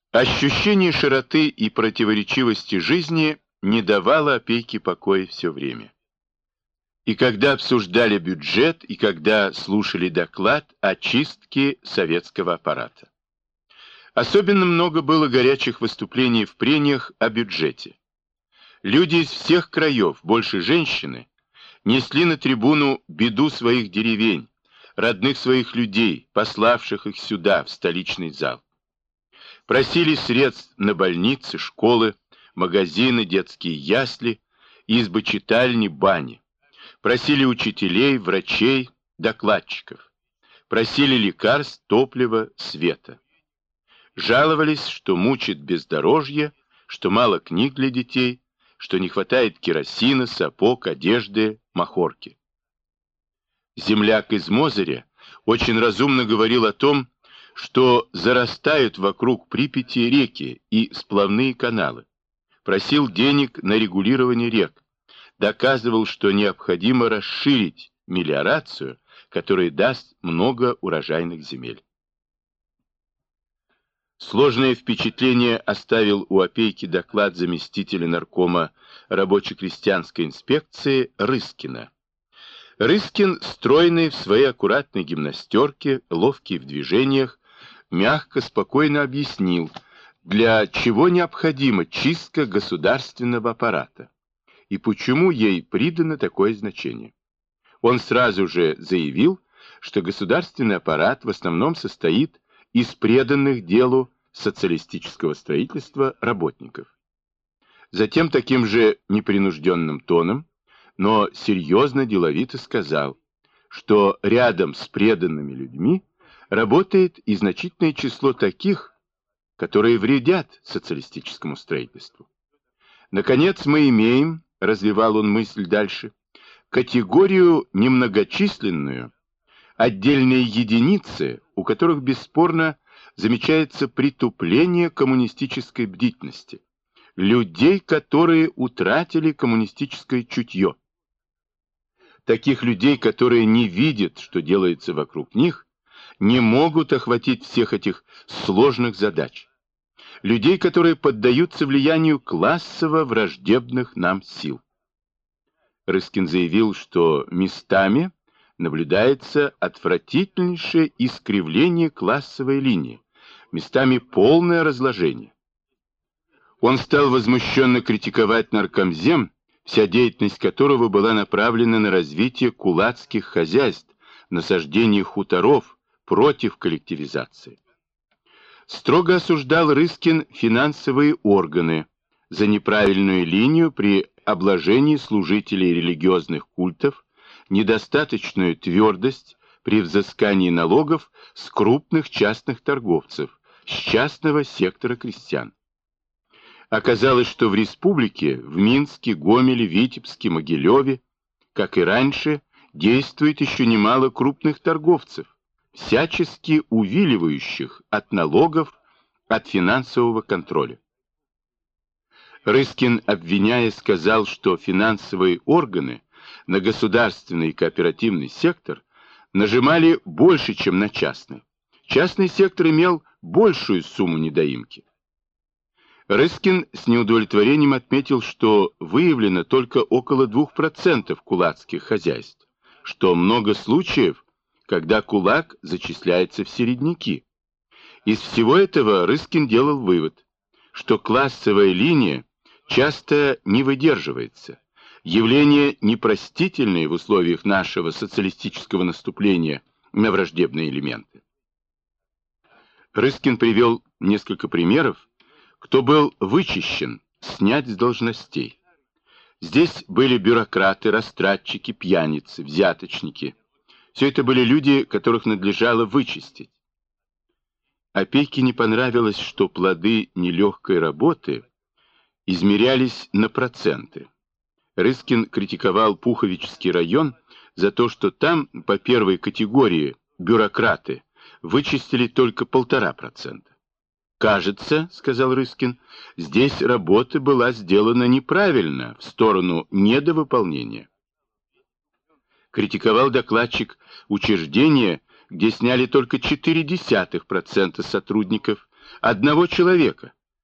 Ощущение широты и противоречивости жизни не давало Опейке покоя все время. И когда обсуждали бюджет, и когда слушали доклад о чистке советского аппарата. Особенно много было горячих выступлений в прениях о бюджете. Люди из всех краев, больше женщины, несли на трибуну беду своих деревень, родных своих людей, пославших их сюда, в столичный зал. Просили средств на больницы, школы, магазины, детские ясли, избы-читальни, бани. Просили учителей, врачей, докладчиков. Просили лекарств, топлива, света. Жаловались, что мучит бездорожье, что мало книг для детей, что не хватает керосина, сапог, одежды, махорки. Земляк из Мозыря очень разумно говорил о том, что зарастают вокруг Припяти реки и сплавные каналы. Просил денег на регулирование рек. Доказывал, что необходимо расширить мелиорацию, которая даст много урожайных земель. Сложное впечатление оставил у Опейки доклад заместителя наркома рабоче-крестьянской инспекции Рыскина. Рыскин, стройный в своей аккуратной гимнастерке, ловкий в движениях, мягко, спокойно объяснил, для чего необходима чистка государственного аппарата и почему ей придано такое значение. Он сразу же заявил, что государственный аппарат в основном состоит из преданных делу социалистического строительства работников. Затем таким же непринужденным тоном, но серьезно деловито сказал, что рядом с преданными людьми работает и значительное число таких, которые вредят социалистическому строительству. Наконец мы имеем, развивал он мысль дальше, категорию немногочисленную, отдельные единицы, у которых бесспорно замечается притупление коммунистической бдительности, людей, которые утратили коммунистическое чутье. Таких людей, которые не видят, что делается вокруг них, не могут охватить всех этих сложных задач. Людей, которые поддаются влиянию классово-враждебных нам сил. Рыскин заявил, что местами наблюдается отвратительнейшее искривление классовой линии, местами полное разложение. Он стал возмущенно критиковать наркомзем, вся деятельность которого была направлена на развитие кулацких хозяйств, насаждение хуторов, против коллективизации. Строго осуждал Рыскин финансовые органы за неправильную линию при обложении служителей религиозных культов, недостаточную твердость при взыскании налогов с крупных частных торговцев, с частного сектора крестьян. Оказалось, что в республике, в Минске, Гомеле, Витебске, Могилеве, как и раньше, действует еще немало крупных торговцев, всячески увиливающих от налогов, от финансового контроля. Рыскин, обвиняя, сказал, что финансовые органы на государственный и кооперативный сектор нажимали больше, чем на частный. Частный сектор имел большую сумму недоимки. Рыскин с неудовлетворением отметил, что выявлено только около 2% кулацких хозяйств, что много случаев, когда кулак зачисляется в середняки. Из всего этого Рыскин делал вывод, что классовая линия часто не выдерживается, явление непростительное в условиях нашего социалистического наступления на враждебные элементы. Рыскин привел несколько примеров, кто был вычищен, снят с должностей. Здесь были бюрократы, растратчики, пьяницы, взяточники. Все это были люди, которых надлежало вычистить. Опейке не понравилось, что плоды нелегкой работы измерялись на проценты. Рыскин критиковал Пуховический район за то, что там по первой категории бюрократы вычистили только 1,5%. «Кажется, — сказал Рыскин, — здесь работа была сделана неправильно, в сторону недовыполнения». Критиковал докладчик учреждения, где сняли только 0,4% сотрудников, одного человека.